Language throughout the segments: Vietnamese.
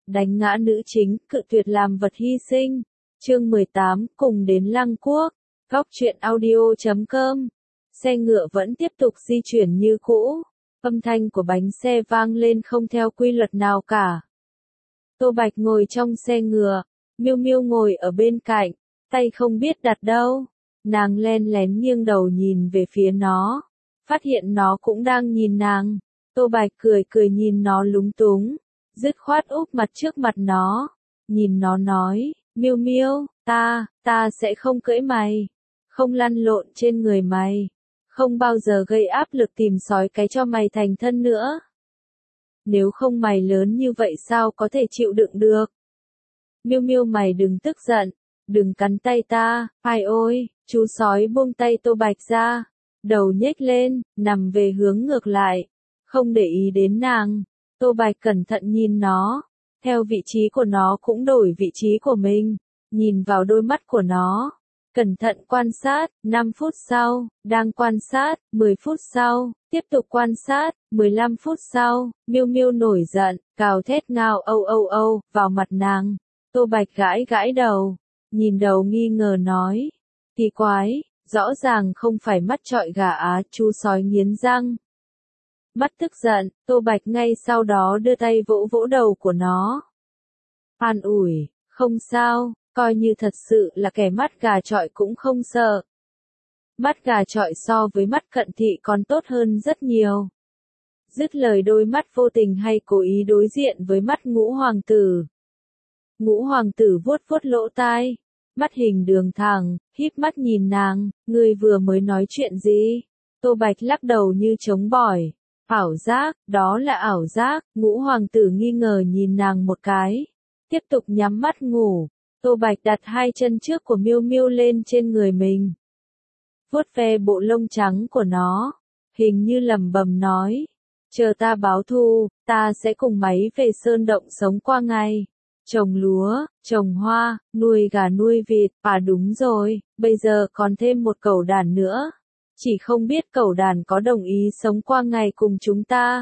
đánh ngã nữ chính, cự tuyệt làm vật hy sinh. Chương 18, cùng đến Lăng Quốc. Góc truyện audio.com. Xe ngựa vẫn tiếp tục di chuyển như cũ. Âm thanh của bánh xe vang lên không theo quy luật nào cả. Tô Bạch ngồi trong xe ngựa, Miêu Miêu ngồi ở bên cạnh, tay không biết đặt đâu. Nàng len lén nghiêng đầu nhìn về phía nó, phát hiện nó cũng đang nhìn nàng. Tô Bạch cười cười nhìn nó lúng túng, dứt khoát úp mặt trước mặt nó, nhìn nó nói, Miêu Miêu, ta sẽ không cưỡi mày, không lăn lộn trên người mày, không bao giờ gây áp lực tìm sói cái cho mày thành thân nữa. Nếu không mày lớn như vậy sao có thể chịu đựng được? Miêu Miêu mày đừng tức giận, đừng cắn tay ta, ai ôi, chú sói buông tay Tô Bạch ra, đầu nhếch lên, nằm về hướng ngược lại, không để ý đến nàng. Tô Bạch cẩn thận nhìn nó, theo vị trí của nó cũng đổi vị trí của mình, nhìn vào đôi mắt của nó, cẩn thận quan sát, 5 phút sau, đang quan sát, 10 phút sau, tiếp tục quan sát, 15 phút sau, Miêu Miêu nổi giận, gào thét ngao âu âu âu, vào mặt nàng. Tô Bạch gãi gãi đầu, nhìn đầu nghi ngờ nói, kỳ quái, rõ ràng không phải mắt trọi gà á, chú sói nghiến răng. Mắt tức giận, Tô Bạch ngay sau đó đưa tay vỗ vỗ đầu của nó. An ủi, không sao, coi như thật sự là kẻ mắt gà trọi cũng không sợ. Mắt gà trọi so với mắt cận thị còn tốt hơn rất nhiều. Dứt lời đôi mắt vô tình hay cố ý đối diện với mắt Ngũ Hoàng tử. Ngũ Hoàng tử vuốt vuốt lỗ tai, mắt hình đường thẳng, híp mắt nhìn nàng, ngươi vừa mới nói chuyện gì? Tô Bạch lắc đầu như chống bỏi. Ảo giác, đó là ảo giác. Ngũ Hoàng tử nghi ngờ nhìn nàng một cái, tiếp tục nhắm mắt ngủ. Tô Bạch đặt hai chân trước của Miêu Miêu lên trên người mình, vuốt ve bộ lông trắng của nó, hình như lẩm bẩm nói, chờ ta báo thù, ta sẽ cùng mày về sơn động sống qua ngày, trồng lúa, trồng hoa, nuôi gà nuôi vịt, à đúng rồi, bây giờ còn thêm một cẩu đàn nữa, chỉ không biết cẩu đàn có đồng ý sống qua ngày cùng chúng ta.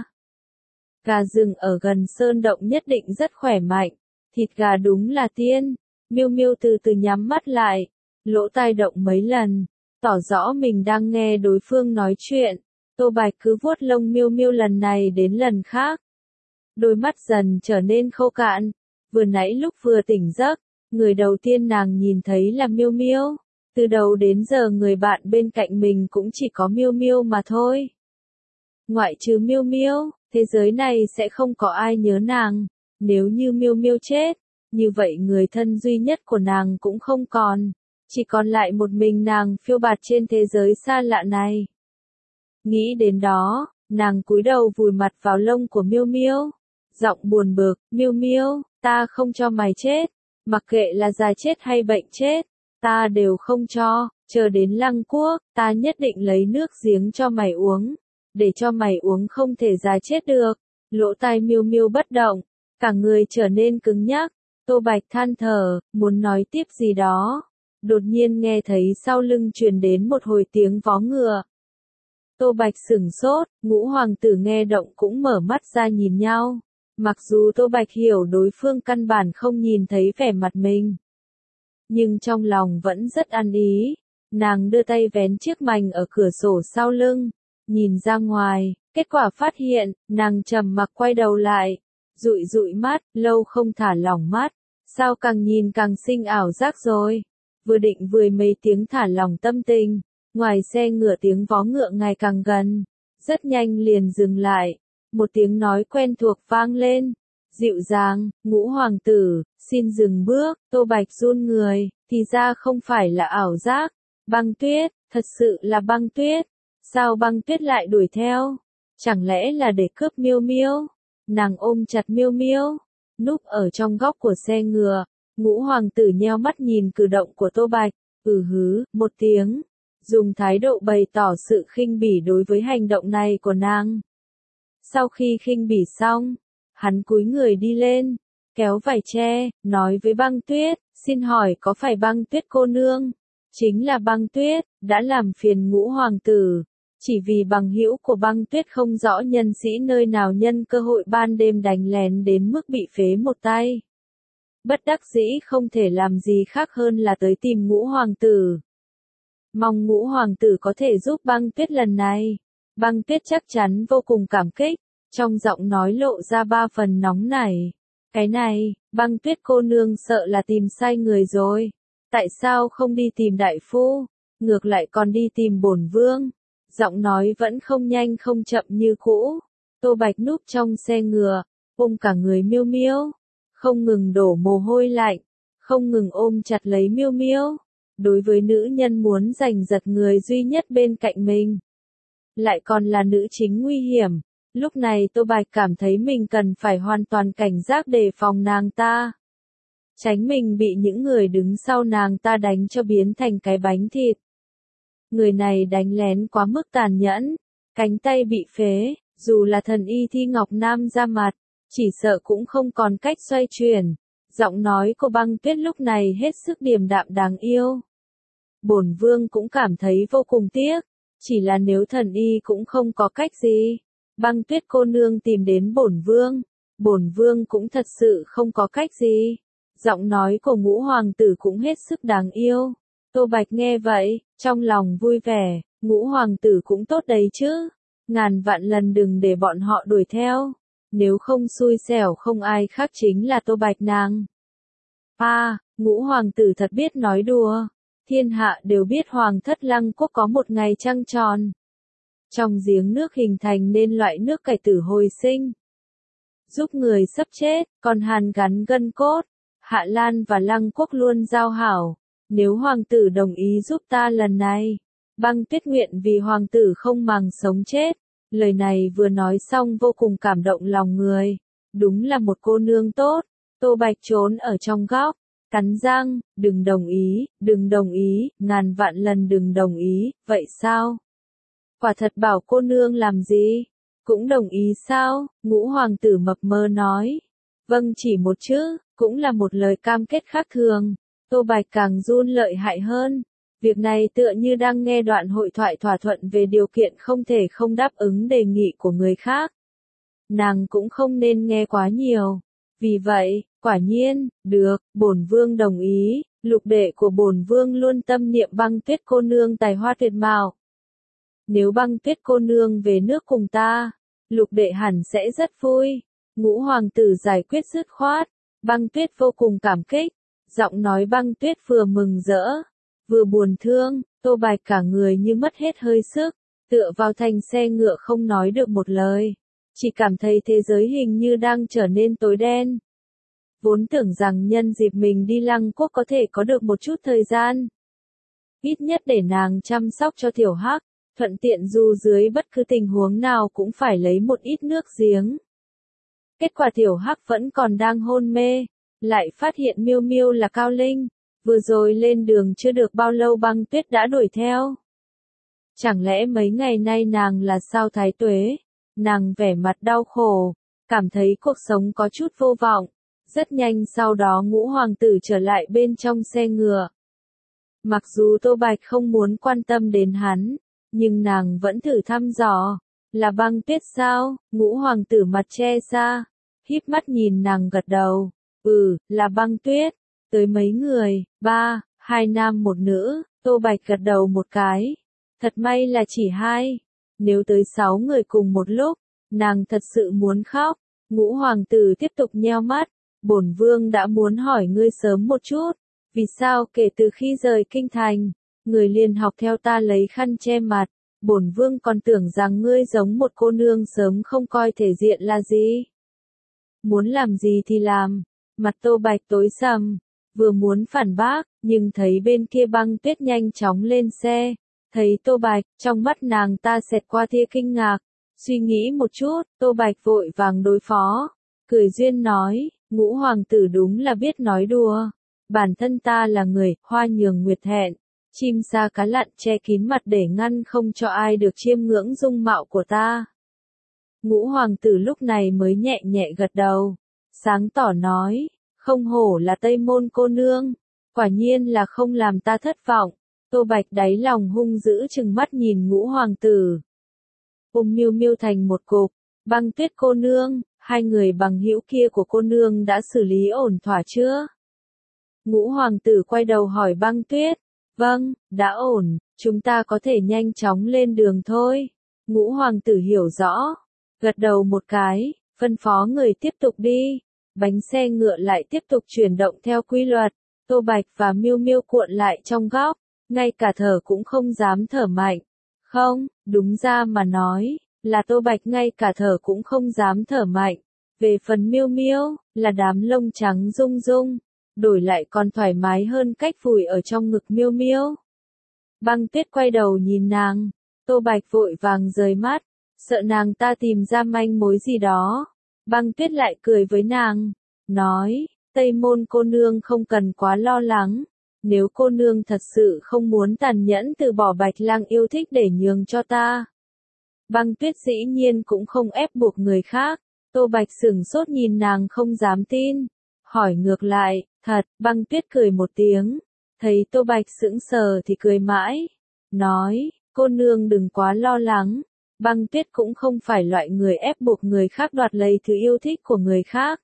Gà rừng ở gần sơn động nhất định rất khỏe mạnh, thịt gà đúng là tiên. Miêu Miêu từ từ nhắm mắt lại, lỗ tai động mấy lần, tỏ rõ mình đang nghe đối phương nói chuyện. Tô Bạch cứ vuốt lông Miêu Miêu lần này đến lần khác. Đôi mắt dần trở nên khô cạn, vừa nãy lúc vừa tỉnh giấc, người đầu tiên nàng nhìn thấy là Miêu Miêu. Từ đầu đến giờ người bạn bên cạnh mình cũng chỉ có Miêu Miêu mà thôi. Ngoại trừ Miêu Miêu, thế giới này sẽ không có ai nhớ nàng. Nếu như Miêu Miêu chết, như vậy người thân duy nhất của nàng cũng không còn, chỉ còn lại một mình nàng phiêu bạt trên thế giới xa lạ này. Nghĩ đến đó, nàng cúi đầu vùi mặt vào lông của Miêu Miêu, giọng buồn bực, Miêu Miêu, ta không cho mày chết, mặc kệ là già chết hay bệnh chết, ta đều không cho, chờ đến Lăng Quốc, ta nhất định lấy nước giếng cho mày uống, để cho mày uống không thể già chết được. Lỗ tai Miêu Miêu bất động, cả người trở nên cứng nhắc. Tô Bạch than thở, muốn nói tiếp gì đó, đột nhiên nghe thấy sau lưng truyền đến một hồi tiếng vó ngựa. Tô Bạch sửng sốt, Ngũ Hoàng tử nghe động cũng mở mắt ra nhìn nhau, mặc dù Tô Bạch hiểu đối phương căn bản không nhìn thấy vẻ mặt mình, nhưng trong lòng vẫn rất ăn ý. Nàng đưa tay vén chiếc mành ở cửa sổ sau lưng, nhìn ra ngoài, kết quả phát hiện, nàng trầm mặc quay đầu lại, dụi dụi mắt, lâu không thả lỏng mắt, sao càng nhìn càng sinh ảo giác rồi. Vừa định vười mấy tiếng thả lỏng tâm tình, ngoài xe ngựa tiếng vó ngựa ngày càng gần, rất nhanh liền dừng lại, một tiếng nói quen thuộc vang lên, dịu dàng, Ngũ Hoàng tử, xin dừng bước. Tô Bạch run người, thì ra không phải là ảo giác, Băng Tuyết, thật sự là Băng Tuyết, sao Băng Tuyết lại đuổi theo, chẳng lẽ là để cướp Miêu Miêu? Nàng ôm chặt Miêu Miêu, núp ở trong góc của xe ngựa. Ngũ Hoàng tử nheo mắt nhìn cử động của Tô Bạch, hứ, một tiếng, dùng thái độ bày tỏ sự khinh bỉ đối với hành động này của nàng. Sau khi khinh bỉ xong, hắn cúi người đi lên, kéo vải tre, nói với Băng Tuyết, xin hỏi có phải Băng Tuyết cô nương? Chính là Băng Tuyết, đã làm phiền Ngũ Hoàng tử. Chỉ vì bằng hữu của Băng Tuyết không rõ nhân sĩ nơi nào nhân cơ hội ban đêm đánh lén đến mức bị phế một tay. Bất đắc dĩ không thể làm gì khác hơn là tới tìm Ngũ Hoàng tử. Mong Ngũ Hoàng tử có thể giúp Băng Tuyết lần này. Băng Tuyết chắc chắn vô cùng cảm kích, trong giọng nói lộ ra 3 phần nóng nảy. Cái này, Băng Tuyết cô nương sợ là tìm sai người rồi. Tại sao không đi tìm đại phu, ngược lại còn đi tìm bổn vương? Giọng nói vẫn không nhanh không chậm như cũ. Tô Bạch núp trong xe ngựa, ôm cả người Miêu Miêu, không ngừng đổ mồ hôi lạnh, không ngừng ôm chặt lấy Miêu Miêu. Đối với nữ nhân muốn giành giật người duy nhất bên cạnh mình, lại còn là nữ chính nguy hiểm, lúc này Tô Bạch cảm thấy mình cần phải hoàn toàn cảnh giác đề phòng nàng ta. Tránh mình bị những người đứng sau nàng ta đánh cho biến thành cái bánh thịt. Người này đánh lén quá mức tàn nhẫn, cánh tay bị phế, dù là thần y Thi Ngọc Nam ra mặt, chỉ sợ cũng không còn cách xoay chuyển. Giọng nói của Băng Tuyết lúc này hết sức điềm đạm đáng yêu. Bổn vương cũng cảm thấy vô cùng tiếc, chỉ là nếu thần y cũng không có cách gì, Băng Tuyết cô nương tìm đến bổn vương cũng thật sự không có cách gì. Giọng nói của Ngũ Hoàng tử cũng hết sức đáng yêu. Tô Bạch nghe vậy, trong lòng vui vẻ, Ngũ Hoàng tử cũng tốt đấy chứ. Ngàn vạn lần đừng để bọn họ đuổi theo. Nếu không xui xẻo không ai khác chính là Tô Bạch nàng. Ngũ Hoàng tử thật biết nói đùa. Thiên hạ đều biết Hoàng thất Lăng Quốc có một ngày trăng tròn. Trong giếng nước hình thành nên loại nước cải tử hồi sinh, giúp người sắp chết, còn hàn gắn gân cốt. Hạ Lan và Lăng Quốc luôn giao hảo. Nếu Hoàng tử đồng ý giúp ta lần này, Băng Tuyết nguyện vì Hoàng tử không màng sống chết. Lời này vừa nói xong vô cùng cảm động lòng người. Đúng là một cô nương tốt. Tô Bạch trốn ở trong góc, cắn răng, đừng đồng ý, ngàn vạn lần đừng đồng ý, vậy sao? Quả thật bảo cô nương làm gì? Cũng đồng ý sao? Ngũ Hoàng tử mập mờ nói. Vâng, chỉ một chữ, cũng là một lời cam kết khác thường. Tô Bạch càng run lợi hại hơn. Việc này tựa như đang nghe đoạn hội thoại thỏa thuận về điều kiện không thể không đáp ứng đề nghị của người khác. Nàng cũng không nên nghe quá nhiều. Vì vậy, quả nhiên, được, bổn vương đồng ý, lục đệ của bổn vương luôn tâm niệm Băng Tuyết cô nương tài hoa tuyệt mạo. Nếu Băng Tuyết cô nương về nước cùng ta, lục đệ hẳn sẽ rất vui. Ngũ Hoàng tử giải quyết dứt khoát. Băng Tuyết vô cùng cảm kích. Giọng nói Băng Tuyết vừa mừng rỡ, vừa buồn thương. Tô Bạch cả người như mất hết hơi sức, tựa vào thành xe ngựa không nói được một lời. Chỉ cảm thấy thế giới hình như đang trở nên tối đen. Vốn tưởng rằng nhân dịp mình đi Lăng Quốc có thể có được một chút thời gian. Ít nhất để nàng chăm sóc cho Tiểu Hắc, thuận tiện dù dưới bất cứ tình huống nào cũng phải lấy một ít nước giếng. Kết quả Tiểu Hắc vẫn còn đang hôn mê, lại phát hiện Miêu Miêu là Cao Linh, vừa rồi lên đường chưa được bao lâu Băng Tuyết đã đuổi theo. Chẳng lẽ mấy ngày nay nàng là sao thái tuế? Nàng vẻ mặt đau khổ, cảm thấy cuộc sống có chút vô vọng. Rất nhanh sau đó Ngũ Hoàng tử trở lại bên trong xe ngựa. Mặc dù Tô Bạch không muốn quan tâm đến hắn, nhưng nàng vẫn thử thăm dò. Là Băng Tuyết sao? Ngũ Hoàng tử mặt che xa, híp mắt nhìn nàng gật đầu. Là Băng Tuyết. Tới mấy người? 3, 2 nam 1 nữ. Tô Bạch gật đầu một cái. Thật may là chỉ 2. Nếu tới 6 người cùng một lúc, nàng thật sự muốn khóc. Ngũ Hoàng tử tiếp tục nheo mắt. Bổn vương đã muốn hỏi ngươi sớm một chút. Vì sao kể từ khi rời kinh thành, người liền học theo ta lấy khăn che mặt. Bổn vương còn tưởng rằng ngươi giống một cô nương sớm không coi thể diện là gì. Muốn làm gì thì làm. Mặt Tô Bạch tối sầm, vừa muốn phản bác, nhưng thấy bên kia Băng Tuyết nhanh chóng lên xe. Thấy Tô Bạch, trong mắt nàng ta xẹt qua tia kinh ngạc. Suy nghĩ một chút, Tô Bạch vội vàng đối phó. Cười duyên nói, Ngũ Hoàng tử đúng là biết nói đùa. Bản thân ta là người, hoa nhường nguyệt hẹn. Chim sa cá lặn che kín mặt để ngăn không cho ai được chiêm ngưỡng dung mạo của ta. Ngũ Hoàng tử lúc này mới nhẹ nhẹ gật đầu. Sáng tỏ nói, không hổ là Tây Môn cô nương. Quả nhiên là không làm ta thất vọng. Tô Bạch đáy lòng hung dữ chừng mắt nhìn Ngũ Hoàng tử. ôm Miêu Miêu thành một cục. Băng Tuyết cô nương, hai người bằng hữu kia của cô nương đã xử lý ổn thỏa chưa? Ngũ hoàng tử quay đầu hỏi Băng Tuyết. Vâng, đã ổn, chúng ta có thể nhanh chóng lên đường thôi. Ngũ hoàng tử hiểu rõ, gật đầu một cái, phân phó người tiếp tục đi. Bánh xe ngựa lại tiếp tục chuyển động theo quy luật. Tô Bạch và Miêu Miêu cuộn lại trong góc, ngay cả thở cũng không dám thở mạnh. Không, đúng ra mà nói, là Tô Bạch ngay cả thở cũng không dám thở mạnh. Về phần Miêu Miêu, là đám lông trắng rung rung, đổi lại còn thoải mái hơn cách vùi ở trong ngực Miêu Miêu. Băng Tuyết quay đầu nhìn nàng, Tô Bạch vội vàng rời mắt, sợ nàng ta tìm ra manh mối gì đó. Băng Tuyết lại cười với nàng, nói, Tây Môn cô nương không cần quá lo lắng, nếu cô nương thật sự không muốn tàn nhẫn từ bỏ Bạch Lang yêu thích để nhường cho ta. Băng Tuyết dĩ nhiên cũng không ép buộc người khác. Tô Bạch sửng sốt nhìn nàng không dám tin, hỏi ngược lại, thật? Băng Tuyết cười một tiếng, thấy Tô Bạch sững sờ thì cười mãi, nói, cô nương đừng quá lo lắng, Băng Tuyết cũng không phải loại người ép buộc người khác đoạt lấy thứ yêu thích của người khác.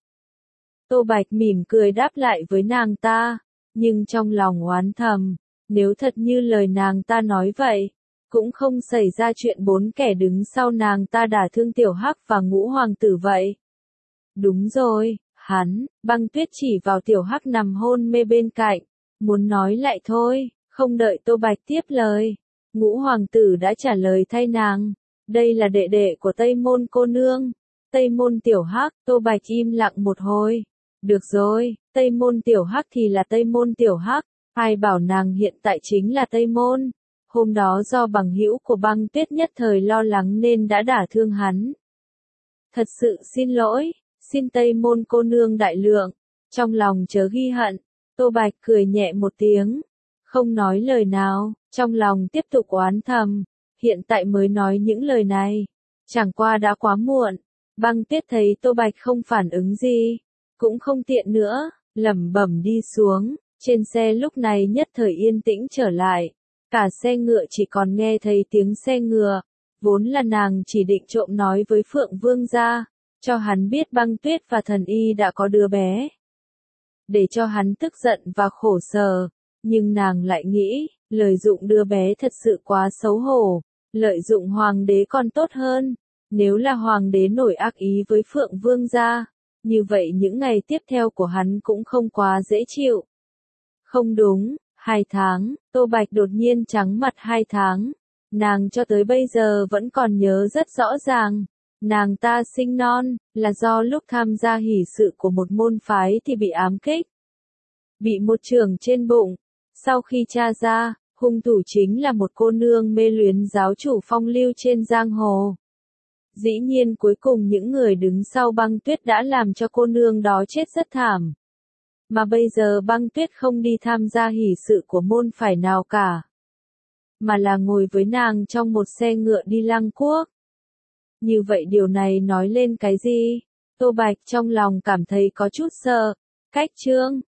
Tô Bạch mỉm cười đáp lại với nàng ta, nhưng trong lòng oán thầm, nếu thật như lời nàng ta nói vậy, cũng không xảy ra chuyện bốn kẻ đứng sau nàng ta đả thương Tiểu Hắc và Ngũ hoàng tử vậy. Đúng rồi, hắn, Băng Tuyết chỉ vào Tiểu Hắc nằm hôn mê bên cạnh, muốn nói lại thôi, không đợi Tô Bạch tiếp lời. Ngũ hoàng tử đã trả lời thay nàng, đây là đệ đệ của Tây Môn cô nương, Tây Môn Tiểu Hắc. Tô Bạch im lặng một hồi, được rồi, Tây Môn Tiểu Hắc thì là Tây Môn Tiểu Hắc, ai bảo nàng hiện tại chính là Tây Môn. Hôm đó do bằng hữu của Băng Tuyết nhất thời lo lắng nên đã đả thương hắn. Thật sự xin lỗi, xin Tây Môn cô nương đại lượng, trong lòng chớ ghi hận. Tô Bạch cười nhẹ một tiếng, không nói lời nào, trong lòng tiếp tục oán thầm, hiện tại mới nói những lời này, chẳng qua đã quá muộn. Băng Tuyết thấy Tô Bạch không phản ứng gì, cũng không tiện nữa, lẩm bẩm đi xuống, trên xe lúc này nhất thời yên tĩnh trở lại. Cả xe ngựa chỉ còn nghe thấy tiếng xe ngựa, vốn là nàng chỉ định trộm nói với Phượng Vương gia, cho hắn biết Băng Tuyết và Thần Y đã có đứa bé. Để cho hắn tức giận và khổ sở, nhưng nàng lại nghĩ, lợi dụng đứa bé thật sự quá xấu hổ, lợi dụng hoàng đế còn tốt hơn, nếu là hoàng đế nổi ác ý với Phượng Vương gia, như vậy những ngày tiếp theo của hắn cũng không quá dễ chịu. Không đúng. 2 tháng, Tô Bạch đột nhiên trắng mặt 2 tháng. Nàng cho tới bây giờ vẫn còn nhớ rất rõ ràng. Nàng ta sinh non, là do lúc tham gia hỷ sự của một môn phái thì bị ám kích. Bị một chưởng trên bụng. Sau khi tra ra, hung thủ chính là một cô nương mê luyến giáo chủ phong lưu trên giang hồ. Dĩ nhiên cuối cùng những người đứng sau Băng Tuyết đã làm cho cô nương đó chết rất thảm. Mà bây giờ Băng Tuyết không đi tham gia hỷ sự của môn phái nào cả, mà là ngồi với nàng trong một xe ngựa đi Lăng Quốc. Như vậy điều này nói lên cái gì? Tô Bạch trong lòng cảm thấy có chút sợ. Cách chương